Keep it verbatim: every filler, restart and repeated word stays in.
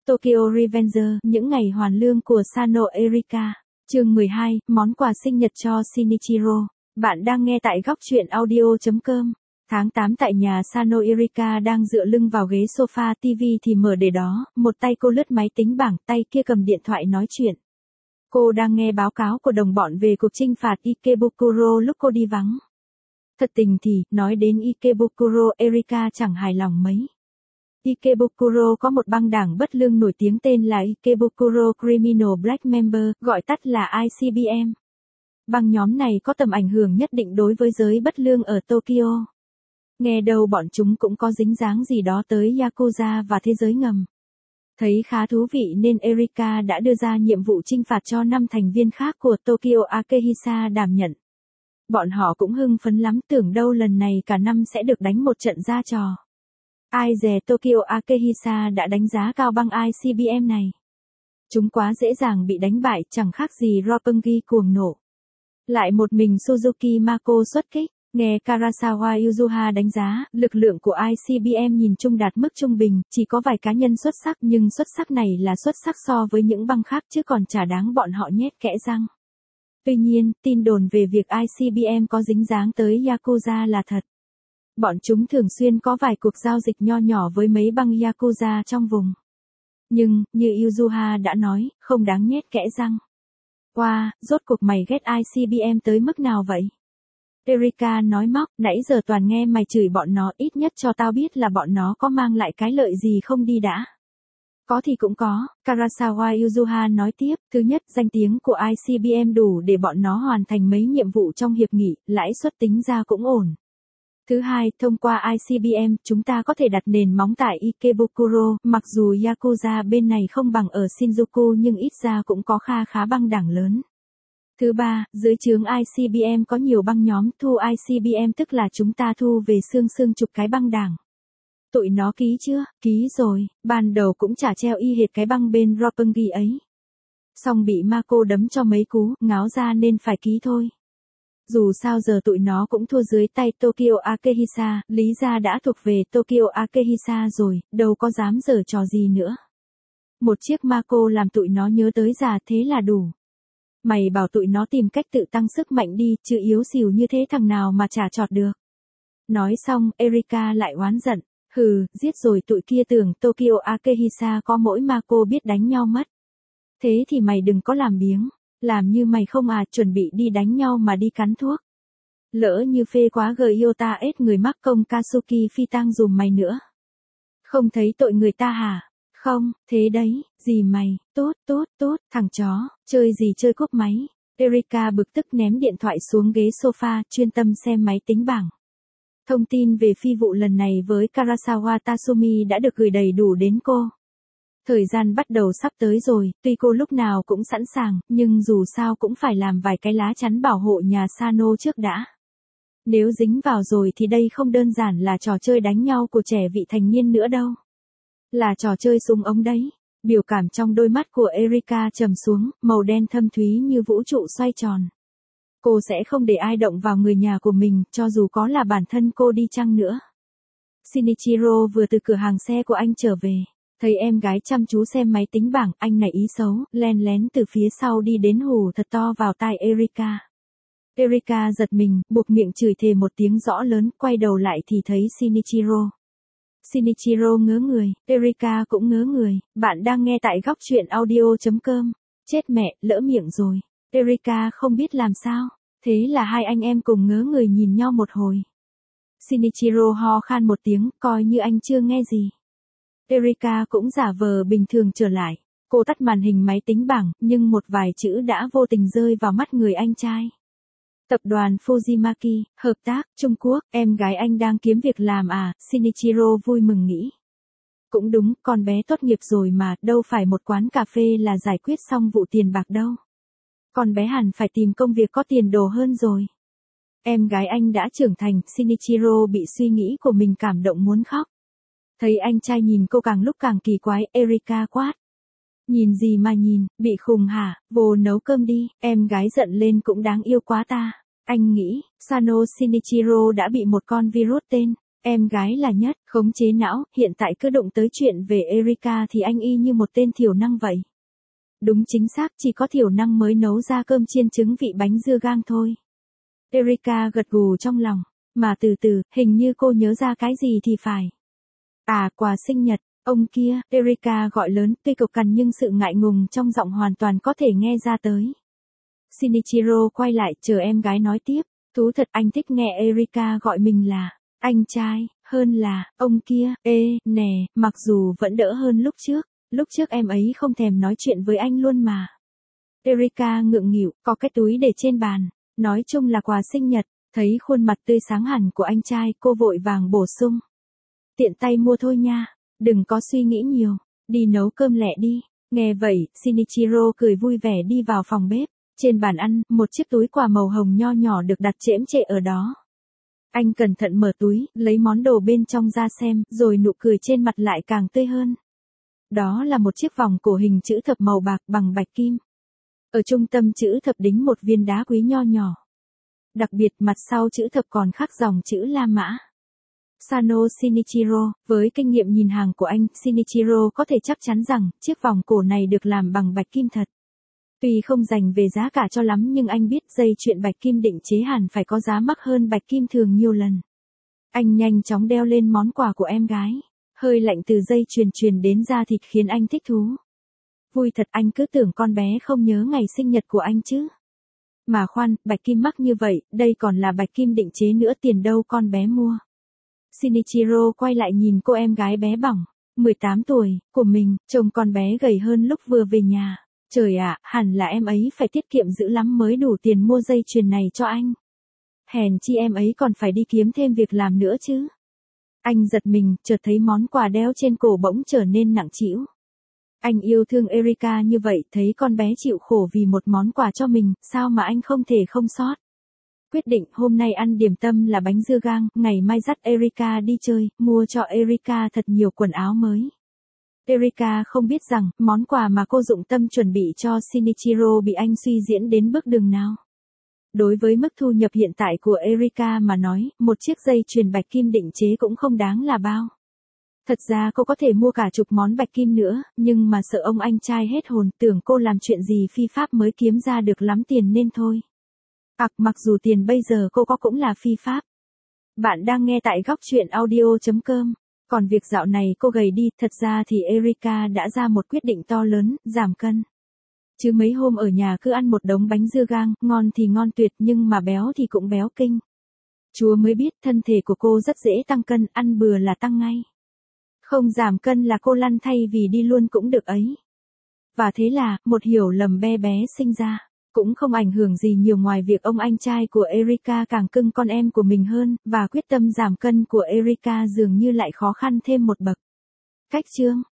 Tokyo Revenger, những ngày hoàn lương của Sano Erika. Chương mười hai, món quà sinh nhật cho Shinichiro. Bạn đang nghe tại góc truyện audio chấm com. Tháng tám tại nhà Sano Erika đang dựa lưng vào ghế sofa, tivi thì mở để đó, một tay cô lướt máy tính bảng, tay kia cầm điện thoại nói chuyện. Cô đang nghe báo cáo của đồng bọn về cuộc chinh phạt Ikebukuro lúc cô đi vắng. Thật tình thì, nói đến Ikebukuro, Erika chẳng hài lòng mấy. Ikebukuro có một băng đảng bất lương nổi tiếng tên là Ikebukuro Criminal Black Member, gọi tắt là I C B M. Băng nhóm này có tầm ảnh hưởng nhất định đối với giới bất lương ở Tokyo. Nghe đâu bọn chúng cũng có dính dáng gì đó tới Yakuza và thế giới ngầm. Thấy khá thú vị nên Erika đã đưa ra nhiệm vụ chinh phạt cho năm thành viên khác của Tokyo Akehisa đảm nhận. Bọn họ cũng hưng phấn lắm, tưởng đâu lần này cả năm sẽ được đánh một trận ra trò. Ai dè Tokyo Akehisa đã đánh giá cao băng I C B M này. Chúng quá dễ dàng bị đánh bại, chẳng khác gì Roppongi cuồng nộ. Lại một mình Suzuki Mako xuất kích. Nghe Karasawa Yuzuha đánh giá, lực lượng của I C B M nhìn chung đạt mức trung bình, chỉ có vài cá nhân xuất sắc, nhưng xuất sắc này là xuất sắc so với những băng khác chứ còn chả đáng bọn họ nhét kẽ răng. Tuy nhiên, tin đồn về việc I C B M có dính dáng tới Yakuza là thật. Bọn chúng thường xuyên có vài cuộc giao dịch nho nhỏ với mấy băng Yakuza trong vùng. Nhưng, như Yuzuha đã nói, không đáng nhét kẽ răng. Wow, rốt cuộc mày ghét I C B M tới mức nào vậy? Erika nói móc, nãy giờ toàn nghe mày chửi bọn nó, ít nhất cho tao biết là bọn nó có mang lại cái lợi gì không đi đã. Có thì cũng có, Karasawa Yuzuha nói tiếp, thứ nhất, danh tiếng của I C B M đủ để bọn nó hoàn thành mấy nhiệm vụ trong hiệp nghị, lãi suất tính ra cũng ổn. Thứ hai, thông qua I C B M, chúng ta có thể đặt nền móng tại Ikebukuro, mặc dù Yakuza bên này không bằng ở Shinjuku nhưng ít ra cũng có kha khá băng đảng lớn. Thứ ba, dưới trướng I C B M có nhiều băng nhóm, thu I C B M tức là chúng ta thu về xương xương chục cái băng đảng. Tụi nó ký chưa? Ký rồi, ban đầu cũng chả treo y hệt cái băng bên Roppongi ấy. Xong bị Mako đấm cho mấy cú, ngáo ra nên phải ký thôi. Dù sao giờ tụi nó cũng thua dưới tay Tokyo Akehisa, lý ra đã thuộc về Tokyo Akehisa rồi, đâu có dám giở trò gì nữa. Một chiếc Mako làm tụi nó nhớ tới già, thế là đủ. Mày bảo tụi nó tìm cách tự tăng sức mạnh đi, chứ yếu xìu như thế thằng nào mà chả chọt được. Nói xong, Erika lại oán giận, hừ, giết rồi tụi kia tưởng Tokyo Akehisa có mỗi Mako biết đánh nhau mất. Thế thì mày đừng có làm biếng, làm như mày không à, chuẩn bị đi đánh nhau mà đi cắn thuốc. Lỡ như phê quá Gyota ết người mắc công Katsuki phi tang dùm mày nữa. Không thấy tội người ta hả? Không, thế đấy, gì mày, tốt, tốt, tốt, thằng chó, chơi gì chơi cúp máy. Erika bực tức ném điện thoại xuống ghế sofa, chuyên tâm xem máy tính bảng. Thông tin về phi vụ lần này với Karasawa Tatsumi đã được gửi đầy đủ đến cô. Thời gian bắt đầu sắp tới rồi, tuy cô lúc nào cũng sẵn sàng, nhưng dù sao cũng phải làm vài cái lá chắn bảo hộ nhà Sano trước đã. Nếu dính vào rồi thì đây không đơn giản là trò chơi đánh nhau của trẻ vị thành niên nữa đâu. Là trò chơi súng ống đấy. Biểu cảm trong đôi mắt của Erika trầm xuống, màu đen thâm thúy như vũ trụ xoay tròn. Cô sẽ không để ai động vào người nhà của mình, cho dù có là bản thân cô đi chăng nữa. Shinichiro vừa từ cửa hàng xe của anh trở về. Thấy em gái chăm chú xem máy tính bảng, anh nảy ý xấu, len lén từ phía sau đi đến hù thật to vào tai Erika. Erika giật mình, buộc miệng chửi thề một tiếng rõ lớn, quay đầu lại thì thấy Shinichiro. Shinichiro ngớ người, Erika cũng ngớ người, bạn đang nghe tại góc truyện audio chấm com. Chết mẹ, lỡ miệng rồi. Erika không biết làm sao, thế là hai anh em cùng ngớ người nhìn nhau một hồi. Shinichiro ho khan một tiếng, coi như anh chưa nghe gì. Erika cũng giả vờ bình thường trở lại, cô tắt màn hình máy tính bảng, nhưng một vài chữ đã vô tình rơi vào mắt người anh trai. Tập đoàn Fujimaki, hợp tác, Trung Quốc, em gái anh đang kiếm việc làm à, Shinichiro vui mừng nghĩ. Cũng đúng, con bé tốt nghiệp rồi mà, đâu phải một quán cà phê là giải quyết xong vụ tiền bạc đâu. Con bé hẳn phải tìm công việc có tiền đồ hơn rồi. Em gái anh đã trưởng thành, Shinichiro bị suy nghĩ của mình cảm động muốn khóc. Thấy anh trai nhìn cô càng lúc càng kỳ quái, Erika quát. Nhìn gì mà nhìn, bị khùng hả, vô nấu cơm đi, em gái giận lên cũng đáng yêu quá ta. Anh nghĩ, Sano Shinichiro đã bị một con virus tên Em gái là nhất, khống chế não, hiện tại cứ đụng tới chuyện về Erika thì anh y như một tên thiểu năng vậy. Đúng chính xác, chỉ có thiểu năng mới nấu ra cơm chiên trứng vị bánh dưa gang thôi. Erika gật gù trong lòng, mà từ từ, hình như cô nhớ ra cái gì thì phải. À, quà sinh nhật, ông kia, Erika gọi lớn, tuy cộc cằn nhưng sự ngại ngùng trong giọng hoàn toàn có thể nghe ra tới. Shinichiro quay lại, chờ em gái nói tiếp, thú thật anh thích nghe Erika gọi mình là anh trai, hơn là ông kia. Ê, nè, mặc dù vẫn đỡ hơn lúc trước, lúc trước em ấy không thèm nói chuyện với anh luôn mà. Erika ngượng nghịu, có cái túi để trên bàn, nói chung là quà sinh nhật, thấy khuôn mặt tươi sáng hẳn của anh trai, cô vội vàng bổ sung. Tiện tay mua thôi nha, đừng có suy nghĩ nhiều, đi nấu cơm lẹ đi. Nghe vậy, Shinichiro cười vui vẻ đi vào phòng bếp. Trên bàn ăn, một chiếc túi quà màu hồng nho nhỏ được đặt chễm chệ ở đó. Anh cẩn thận mở túi, lấy món đồ bên trong ra xem, rồi nụ cười trên mặt lại càng tươi hơn. Đó là một chiếc vòng cổ hình chữ thập màu bạc bằng bạch kim. Ở trung tâm chữ thập đính một viên đá quý nho nhỏ. Đặc biệt mặt sau chữ thập còn khắc dòng chữ La Mã. Sano Shinichiro, với kinh nghiệm nhìn hàng của anh, Shinichiro có thể chắc chắn rằng chiếc vòng cổ này được làm bằng bạch kim thật. Tuy không dành về giá cả cho lắm nhưng anh biết dây chuyền bạch kim định chế hẳn phải có giá mắc hơn bạch kim thường nhiều lần. Anh nhanh chóng đeo lên món quà của em gái. Hơi lạnh từ dây chuyền truyền đến da thịt khiến anh thích thú. Vui thật, anh cứ tưởng con bé không nhớ ngày sinh nhật của anh chứ. Mà khoan, bạch kim mắc như vậy, đây còn là bạch kim định chế nữa, tiền đâu con bé mua. Shinichiro quay lại nhìn cô em gái bé bỏng, mười tám tuổi, của mình, trông con bé gầy hơn lúc vừa về nhà. Trời ạ, hẳn là em ấy phải tiết kiệm dữ lắm mới đủ tiền mua dây chuyền này cho anh. Hèn chi em ấy còn phải đi kiếm thêm việc làm nữa chứ. Anh giật mình, chợt thấy món quà đeo trên cổ bỗng trở nên nặng trĩu. Anh yêu thương Erika như vậy, thấy con bé chịu khổ vì một món quà cho mình, sao mà anh không thể không sót. Quyết định hôm nay ăn điểm tâm là bánh dưa gang, ngày mai dắt Erika đi chơi, mua cho Erika thật nhiều quần áo mới. Erika không biết rằng, món quà mà cô dụng tâm chuẩn bị cho Shinichiro bị anh suy diễn đến bước đường nào. Đối với mức thu nhập hiện tại của Erika mà nói, một chiếc dây chuyền bạch kim định chế cũng không đáng là bao. Thật ra cô có thể mua cả chục món bạch kim nữa, nhưng mà sợ ông anh trai hết hồn, tưởng cô làm chuyện gì phi pháp mới kiếm ra được lắm tiền nên thôi. Ặc, mặc dù tiền bây giờ cô có cũng là phi pháp. Bạn đang nghe tại góc chuyện audio chấm com. Còn việc dạo này cô gầy đi, thật ra thì Erika đã ra một quyết định to lớn, giảm cân. Chứ mấy hôm ở nhà cứ ăn một đống bánh dưa gang, ngon thì ngon tuyệt nhưng mà béo thì cũng béo kinh. Chúa mới biết thân thể của cô rất dễ tăng cân, ăn bừa là tăng ngay. Không giảm cân là cô lăn thay vì đi luôn cũng được ấy. Và thế là, một hiểu lầm bé bé sinh ra. Cũng không ảnh hưởng gì nhiều ngoài việc ông anh trai của Erika càng cưng con em của mình hơn, và quyết tâm giảm cân của Erika dường như lại khó khăn thêm một bậc. Cách chương